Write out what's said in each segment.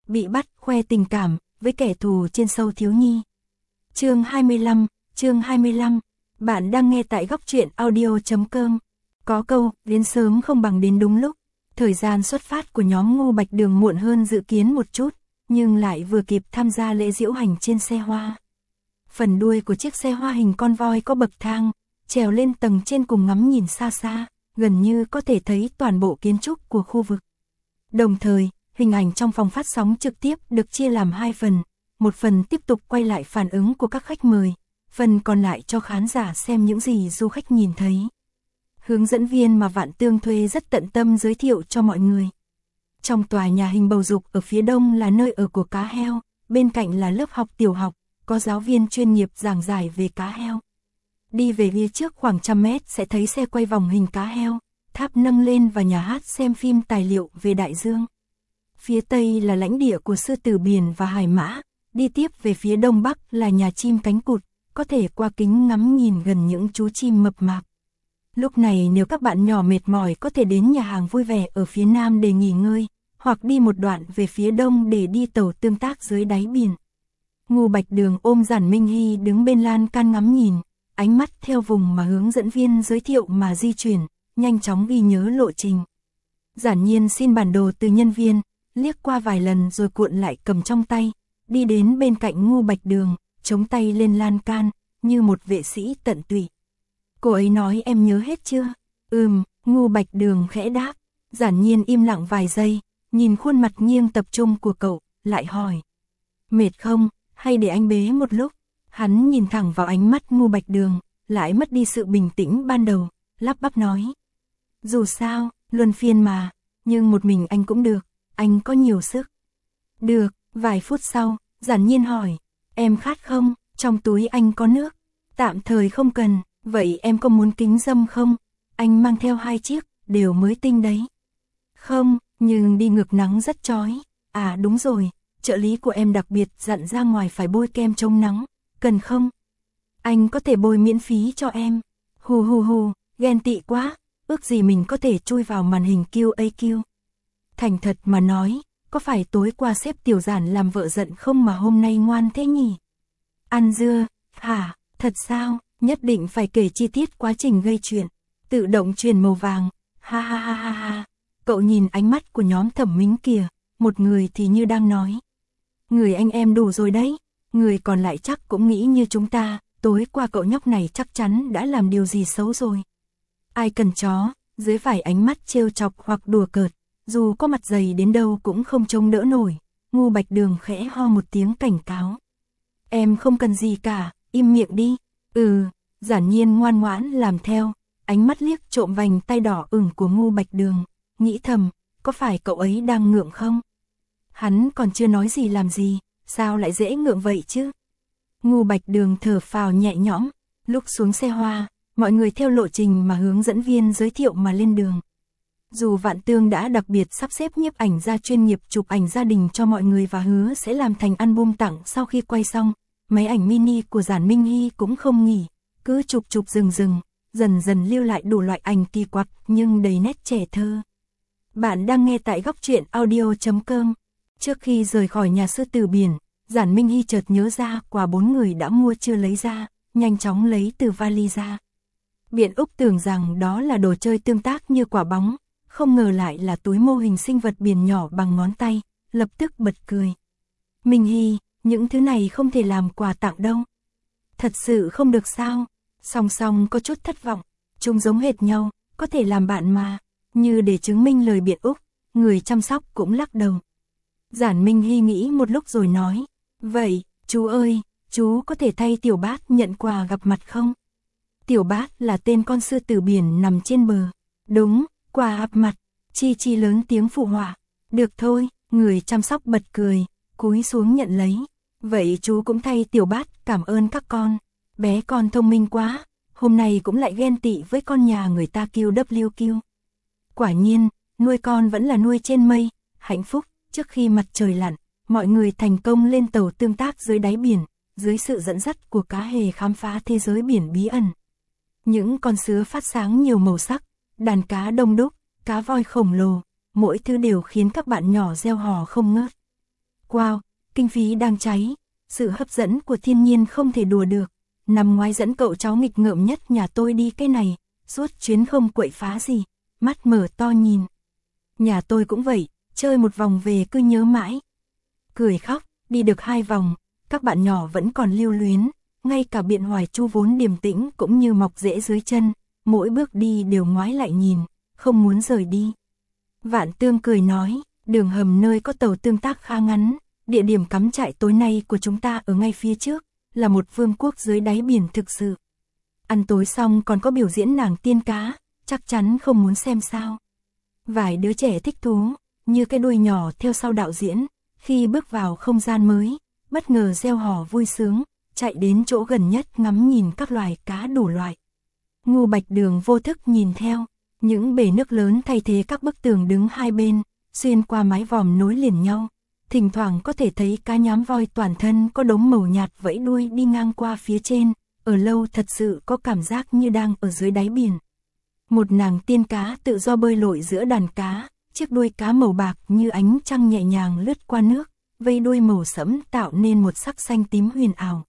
bị bắt khoe tình cảm với kẻ thù trên show thiếu nhi. Chương 25, bạn đang nghe tại góc truyện audio.com. Có câu, đến sớm không bằng đến đúng lúc. Thời gian xuất phát của nhóm Ngô Bạch Đường muộn hơn dự kiến một chút, nhưng lại vừa kịp tham gia lễ diễu hành trên xe hoa. Phần đuôi của chiếc xe hoa hình con voi có bậc thang, trèo lên tầng trên cùng ngắm nhìn xa xa, gần như có thể thấy toàn bộ kiến trúc của khu vực. Đồng thời, hình ảnh trong phòng phát sóng trực tiếp được chia làm hai phần, một phần tiếp tục quay lại phản ứng của các khách mời, phần còn lại cho khán giả xem những gì du khách nhìn thấy. Hướng dẫn viên mà Vạn Tương thuê rất tận tâm giới thiệu cho mọi người. Trong tòa nhà hình bầu dục ở phía đông là nơi ở của cá heo, bên cạnh là lớp học tiểu học, có giáo viên chuyên nghiệp giảng giải về cá heo. Đi về phía trước khoảng 100 mét sẽ thấy xe quay vòng hình cá heo, tháp nâng lên và nhà hát xem phim tài liệu về đại dương. Phía tây là lãnh địa của sư tử biển và hải mã, đi tiếp về phía đông bắc là nhà chim cánh cụt, có thể qua kính ngắm nhìn gần những chú chim mập mạp. Lúc này nếu các bạn nhỏ mệt mỏi có thể đến nhà hàng vui vẻ ở phía nam để nghỉ ngơi, hoặc đi một đoạn về phía đông để đi tàu tương tác dưới đáy biển. Ngô Bạch Đường ôm Giản Minh Hy đứng bên lan can ngắm nhìn, ánh mắt theo vùng mà hướng dẫn viên giới thiệu mà di chuyển, nhanh chóng ghi nhớ lộ trình. Giản Nhiên xin bản đồ từ nhân viên, liếc qua vài lần rồi cuộn lại cầm trong tay, đi đến bên cạnh Ngô Bạch Đường, chống tay lên lan can, như một vệ sĩ tận tụy. Cô ấy nói em nhớ hết chưa? Ngô Bạch Đường khẽ đáp. Giản Nhiên im lặng vài giây, nhìn khuôn mặt nghiêng tập trung của cậu, lại hỏi. Mệt không, hay để anh bế một lúc? Hắn nhìn thẳng vào ánh mắt Ngô Bạch Đường, lại mất đi sự bình tĩnh ban đầu, lắp bắp nói. Dù sao, luân phiên mà, nhưng một mình anh cũng được, anh có nhiều sức. Được, vài phút sau, Giản Nhiên hỏi. Em khát không? Trong túi anh có nước. Tạm thời không cần, vậy em có muốn kính dâm không? Anh mang theo 2 chiếc, đều mới tinh đấy. Không, nhưng đi ngược nắng rất chói. À đúng rồi, trợ lý của em đặc biệt dặn ra ngoài phải bôi kem chống nắng, cần không? Anh có thể bôi miễn phí cho em. Hù, ghen tị quá, ước gì mình có thể chui vào màn hình QAQ. Thành thật mà nói, có phải tối qua sếp Tiểu Giản làm vợ giận không mà hôm nay ngoan thế nhỉ? Ăn dưa, hả, thật sao, nhất định phải kể chi tiết quá trình gây chuyện, tự động truyền màu vàng, ha. Cậu nhìn ánh mắt của nhóm Thẩm Mính kìa, một người thì như đang nói. Người anh em đủ rồi đấy, người còn lại chắc cũng nghĩ như chúng ta, tối qua cậu nhóc này chắc chắn đã làm điều gì xấu rồi. Ai cần chó, dưới vài ánh mắt trêu chọc hoặc đùa cợt, dù có mặt dày đến đâu cũng không trông đỡ nổi. Ngô Bạch Đường khẽ ho một tiếng cảnh cáo. Em không cần gì cả, im miệng đi. Giản Nhiên ngoan ngoãn làm theo, ánh mắt liếc trộm vành tay đỏ ửng của Ngô Bạch Đường, nghĩ thầm, có phải cậu ấy đang ngượng không? Hắn còn chưa nói gì làm gì, sao lại dễ ngượng vậy chứ? Ngô Bạch Đường thở phào nhẹ nhõm, lúc xuống xe hoa, mọi người theo lộ trình mà hướng dẫn viên giới thiệu mà lên đường. Dù Vạn Tương đã đặc biệt sắp xếp nhiếp ảnh gia chuyên nghiệp chụp ảnh gia đình cho mọi người và hứa sẽ làm thành album tặng sau khi quay xong, máy ảnh mini của Giản Minh Hy cũng không nghỉ, cứ chụp dần dần lưu lại đủ loại ảnh kỳ quặc nhưng đầy nét trẻ thơ. Bạn đang nghe tại góc truyện audio.com. Trước khi rời khỏi nhà sư tử biển, Giản Minh Hy chợt nhớ ra quà 4 người đã mua chưa lấy ra, nhanh chóng lấy từ vali ra. Biện Úc tưởng rằng đó là đồ chơi tương tác như quả bóng, không ngờ lại là túi mô hình sinh vật biển nhỏ bằng ngón tay, lập tức bật cười. Minh Hy, những thứ này không thể làm quà tặng đâu. Thật sự không được sao? Song song có chút thất vọng, chúng giống hệt nhau, có thể làm bạn mà. Như để chứng minh lời Biện Úc, người chăm sóc cũng lắc đầu. Giản Minh Hy nghĩ một lúc rồi nói, vậy, chú ơi, chú có thể thay Tiểu Bát nhận quà gặp mặt không? Tiểu Bát là tên con sư tử biển nằm trên bờ. Đúng, quà gặp mặt. Chi lớn tiếng phụ họa. Được thôi, người chăm sóc bật cười, cúi xuống nhận lấy. Vậy chú cũng thay Tiểu Bát cảm ơn các con. Bé con thông minh quá, hôm nay cũng lại ghen tị với con nhà người ta QWQ. Quả nhiên, nuôi con vẫn là nuôi trên mây, hạnh phúc. Trước khi mặt trời lặn, mọi người thành công lên tàu tương tác dưới đáy biển, dưới sự dẫn dắt của cá hề khám phá thế giới biển bí ẩn. Những con sứa phát sáng nhiều màu sắc, đàn cá đông đúc, cá voi khổng lồ, mỗi thứ đều khiến các bạn nhỏ reo hò không ngớt. Wow, kinh phí đang cháy, sự hấp dẫn của thiên nhiên không thể đùa được. Năm ngoái dẫn cậu cháu nghịch ngợm nhất nhà tôi đi cái này, suốt chuyến không quậy phá gì, mắt mở to nhìn. Nhà tôi cũng vậy, chơi một vòng về cứ nhớ mãi. Cười khóc, đi được 2 vòng, các bạn nhỏ vẫn còn lưu luyến, ngay cả Biện Hoài Chu vốn điềm tĩnh cũng như mọc rễ dưới chân, mỗi bước đi đều ngoái lại nhìn, không muốn rời đi. Vạn Tương cười nói, đường hầm nơi có tàu tương tác khá ngắn, địa điểm cắm trại tối nay của chúng ta ở ngay phía trước, là một vương quốc dưới đáy biển thực sự. Ăn tối xong còn có biểu diễn nàng tiên cá, chắc chắn không muốn xem sao. Vài đứa trẻ thích thú, như cái đuôi nhỏ theo sau đạo diễn, khi bước vào không gian mới, bất ngờ reo hò vui sướng, chạy đến chỗ gần nhất ngắm nhìn các loài cá đủ loại. Ngu Bạch Đường vô thức nhìn theo, những bể nước lớn thay thế các bức tường đứng hai bên, xuyên qua mái vòm nối liền nhau. Thỉnh thoảng có thể thấy cá nhám voi toàn thân có đốm màu nhạt vẫy đuôi đi ngang qua phía trên, ở lâu thật sự có cảm giác như đang ở dưới đáy biển. Một nàng tiên cá tự do bơi lội giữa đàn cá, chiếc đuôi cá màu bạc như ánh trăng nhẹ nhàng lướt qua nước, vây đuôi màu sẫm tạo nên một sắc xanh tím huyền ảo.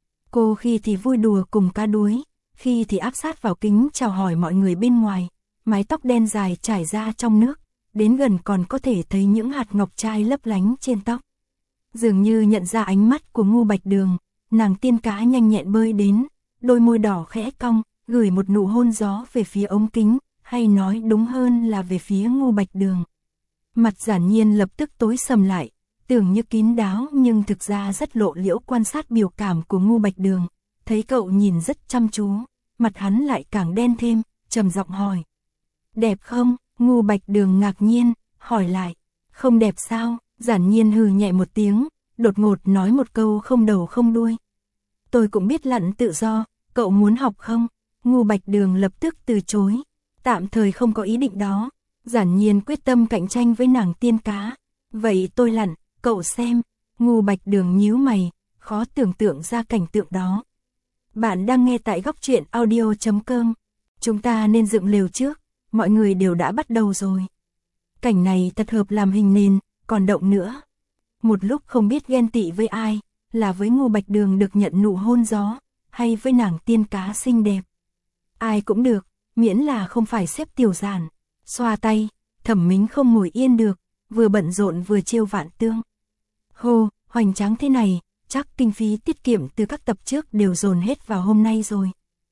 Cô khi thì vui đùa cùng cá đuối, khi thì áp sát vào kính chào hỏi mọi người bên ngoài, mái tóc đen dài trải ra trong nước, đến gần còn có thể thấy những hạt ngọc trai lấp lánh trên tóc. Dường như nhận ra ánh mắt của Ngu Bạch Đường, nàng tiên cá nhanh nhẹn bơi đến, đôi môi đỏ khẽ cong, gửi một nụ hôn gió về phía ống kính, hay nói đúng hơn là về phía Ngu Bạch Đường. Mặt Giản Nhiên lập tức tối sầm lại, tưởng như kín đáo nhưng thực ra rất lộ liễu quan sát biểu cảm của Ngu Bạch Đường, thấy cậu nhìn rất chăm chú, mặt hắn lại càng đen thêm, trầm giọng hỏi. Đẹp không? Ngu Bạch Đường ngạc nhiên, hỏi lại. Không đẹp sao? Giản Nhiên hừ nhẹ một tiếng, đột ngột nói một câu không đầu không đuôi. Tôi cũng biết lặn tự do, cậu muốn học không? Ngu Bạch Đường lập tức từ chối. Tạm thời không có ý định đó. Giản Nhiên quyết tâm cạnh tranh với nàng tiên cá. Vậy tôi lặn, cậu xem. Ngu Bạch Đường nhíu mày, khó tưởng tượng ra cảnh tượng đó. Bạn đang nghe tại góc truyện audio.com. Chúng ta nên dựng lều trước, mọi người đều đã bắt đầu rồi. Cảnh này thật hợp làm hình nền, còn động nữa. Một lúc không biết ghen tị với ai, là với Ngu Bạch Đường được nhận nụ hôn gió, hay với nàng tiên cá xinh đẹp. Ai cũng được, miễn là không phải xếp Tiểu Giản. Xoa tay, Thẩm Mính không ngồi yên được, vừa bận rộn vừa trêu Vạn Tương. Hô, hoành tráng thế này, chắc kinh phí tiết kiệm từ các tập trước đều dồn hết vào hôm nay rồi.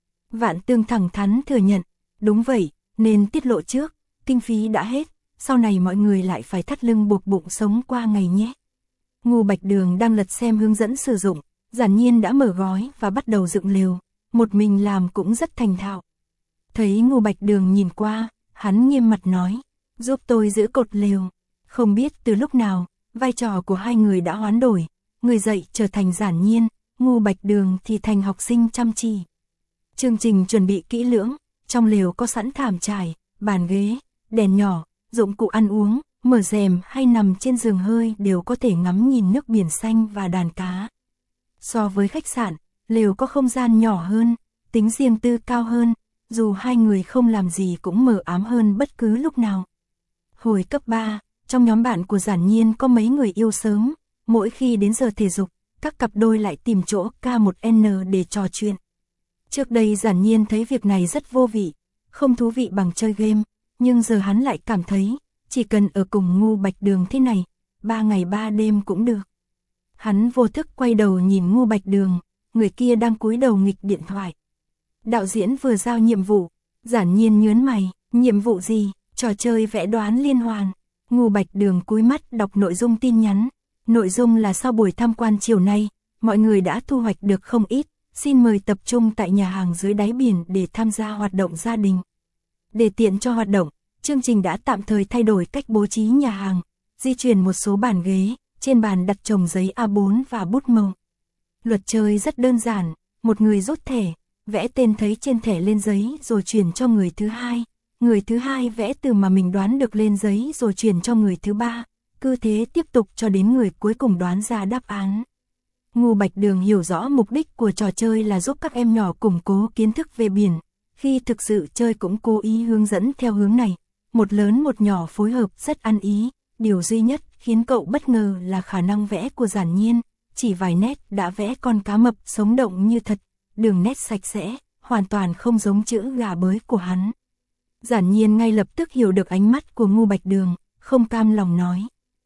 Vạn Tương thẳng thắn thừa nhận, đúng vậy, nên tiết lộ trước, kinh phí đã hết, sau này mọi người lại phải thắt lưng buộc bụng sống qua ngày nhé. Ngu Bạch Đường đang lật xem hướng dẫn sử dụng, Giản Nhiên đã mở gói và bắt đầu dựng lều, một mình làm cũng rất thành thạo. Thấy Ngu Bạch Đường nhìn qua, hắn nghiêm mặt nói, giúp tôi giữ cột lều. Không biết từ lúc nào, vai trò của hai người đã hoán đổi, người dạy trở thành Giản Nhiên, Ngu Bạch Đường thì thành học sinh chăm chỉ. Chương trình chuẩn bị kỹ lưỡng, trong lều có sẵn thảm trải, bàn ghế, đèn nhỏ, dụng cụ ăn uống, mở rèm hay nằm trên giường hơi đều có thể ngắm nhìn nước biển xanh và đàn cá. So với khách sạn, lều có không gian nhỏ hơn, tính riêng tư cao hơn, dù hai người không làm gì cũng mờ ám hơn bất cứ lúc nào. Hồi cấp 3, trong nhóm bạn của Giản Nhiên có mấy người yêu sớm, mỗi khi đến giờ thể dục, các cặp đôi lại tìm chỗ K1N để trò chuyện. Trước đây Giản Nhiên thấy việc này rất vô vị, không thú vị bằng chơi game, nhưng giờ hắn lại cảm thấy, chỉ cần ở cùng Ngu Bạch Đường thế này, 3 ngày 3 đêm cũng được. Hắn vô thức quay đầu nhìn Ngu Bạch Đường, người kia đang cúi đầu nghịch điện thoại. Đạo diễn vừa giao nhiệm vụ, Giản Nhiên nhớn mày, nhiệm vụ gì? Trò chơi vẽ đoán liên hoàn. Ngu Bạch Đường cúi mắt đọc nội dung tin nhắn. Nội dung là sau buổi tham quan chiều nay, mọi người đã thu hoạch được không ít, xin mời tập trung tại nhà hàng dưới đáy biển để tham gia hoạt động gia đình. Để tiện cho hoạt động, chương trình đã tạm thời thay đổi cách bố trí nhà hàng, di chuyển một số bàn ghế, trên bàn đặt chồng giấy A4 và bút màu. Luật chơi rất đơn giản, một người rút thẻ, vẽ tên thấy trên thẻ lên giấy rồi chuyển cho người thứ hai. Người thứ hai vẽ từ mà mình đoán được lên giấy rồi chuyển cho người thứ ba, cứ thế tiếp tục cho đến người cuối cùng đoán ra đáp án. Ngu Bạch Đường hiểu rõ mục đích của trò chơi là giúp các em nhỏ củng cố kiến thức về biển, khi thực sự chơi cũng cố ý hướng dẫn theo hướng này, một lớn một nhỏ phối hợp rất ăn ý, điều duy nhất khiến cậu bất ngờ là khả năng vẽ của Giản Nhiên, chỉ vài nét đã vẽ con cá mập sống động như thật, đường nét sạch sẽ, hoàn toàn không giống chữ gà bới của hắn. Giản Nhiên ngay lập tức hiểu được ánh mắt của Ngưu Bạch Đường, không cam lòng nói.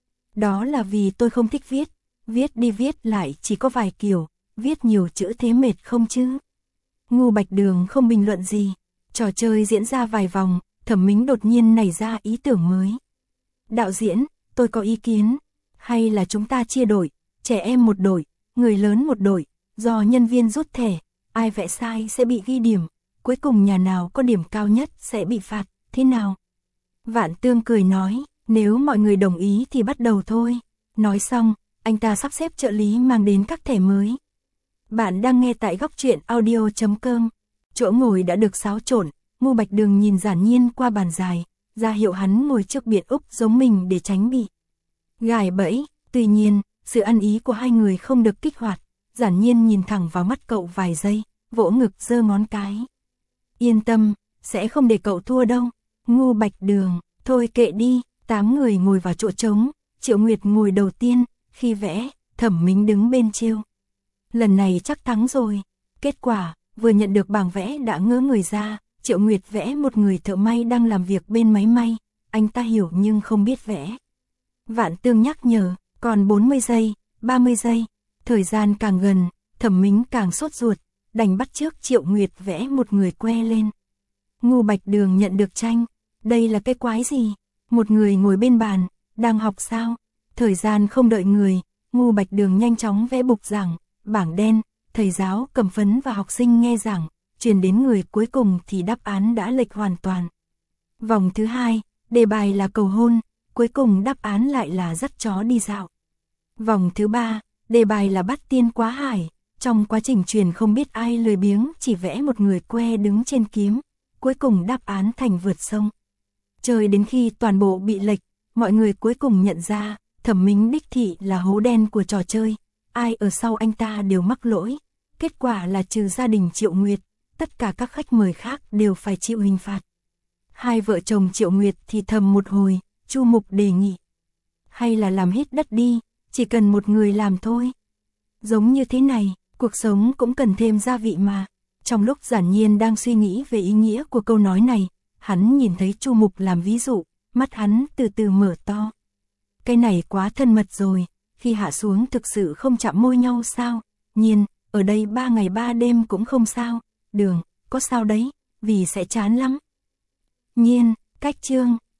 Đó là vì tôi không thích viết, viết đi viết lại chỉ có vài kiểu, viết nhiều chữ thế mệt không chứ. Ngưu Bạch Đường không bình luận gì, trò chơi diễn ra vài vòng, Thẩm Mính đột nhiên nảy ra ý tưởng mới. Đạo diễn, tôi có ý kiến, hay là chúng ta chia đội, trẻ em một đội, người lớn một đội, do nhân viên rút thẻ, ai vẽ sai sẽ bị ghi điểm, cuối cùng nhà nào có điểm cao nhất sẽ bị phạt, thế nào? Vạn Tương cười nói, nếu mọi người đồng ý thì bắt đầu thôi. Nói xong, anh ta sắp xếp trợ lý mang đến các thẻ mới. Bạn đang nghe tại góc truyện audio.com. Chỗ ngồi đã được xáo trộn, Ngưu Bạch Đường nhìn Giản Nhiên qua bàn dài, ra hiệu hắn ngồi trước biển úc giống mình để tránh bị gài bẫy. Tuy nhiên, sự ăn ý của hai người không được kích hoạt. Giản Nhiên nhìn thẳng vào mắt cậu vài giây, vỗ ngực giơ ngón cái. Yên tâm, sẽ không để cậu thua đâu. Ngưu Bạch Đường, thôi kệ đi. 8 người ngồi vào chỗ trống, Triệu Nguyệt ngồi đầu tiên, khi vẽ, Thẩm Mính đứng bên chiêu. Lần này chắc thắng rồi. Kết quả, vừa nhận được bảng vẽ đã ngỡ người ra, Triệu Nguyệt vẽ một người thợ may đang làm việc bên máy may, anh ta hiểu nhưng không biết vẽ. Vạn Tương nhắc nhở, còn 40 giây, 30 giây, thời gian càng gần, Thẩm Mính càng sốt ruột, đành bắt chước Triệu Nguyệt vẽ một người que lên. Ngưu Bạch Đường nhận được tranh, đây là cái quái gì? Một người ngồi bên bàn, đang học sao? Thời gian không đợi người, Ngưu Bạch Đường nhanh chóng vẽ bục giảng, bảng đen, thầy giáo cầm phấn và học sinh nghe giảng, truyền đến người cuối cùng thì đáp án đã lệch hoàn toàn. Vòng thứ 2, đề bài là cầu hôn, cuối cùng đáp án lại là dắt chó đi dạo. Vòng thứ 3, đề bài là bắt tiên quá hải, trong quá trình truyền không biết ai lười biếng chỉ vẽ một người que đứng trên kiếm, cuối cùng đáp án thành vượt sông. Chơi đến khi toàn bộ bị lệch, mọi người cuối cùng nhận ra, Thẩm Mính đích thị là hố đen của trò chơi, ai ở sau anh ta đều mắc lỗi. Kết quả là trừ gia đình Triệu Nguyệt, tất cả các khách mời khác đều phải chịu hình phạt. Hai vợ chồng Triệu Nguyệt thì thầm một hồi, Chu Mục đề nghị. Hay là làm hít đất đi, chỉ cần một người làm thôi. Giống như thế này, cuộc sống cũng cần thêm gia vị mà. Trong lúc Giản Nhiên đang suy nghĩ về ý nghĩa của câu nói này, hắn nhìn thấy Chu Mục làm ví dụ, mắt hắn từ từ mở to. Cái này quá thân mật rồi, khi hạ xuống thực sự không chạm môi nhau sao? Nhiên, ở đây 3 ngày 3 đêm cũng không sao. Đường, có sao đấy, vì sẽ chán lắm. Nhiên, cách chương.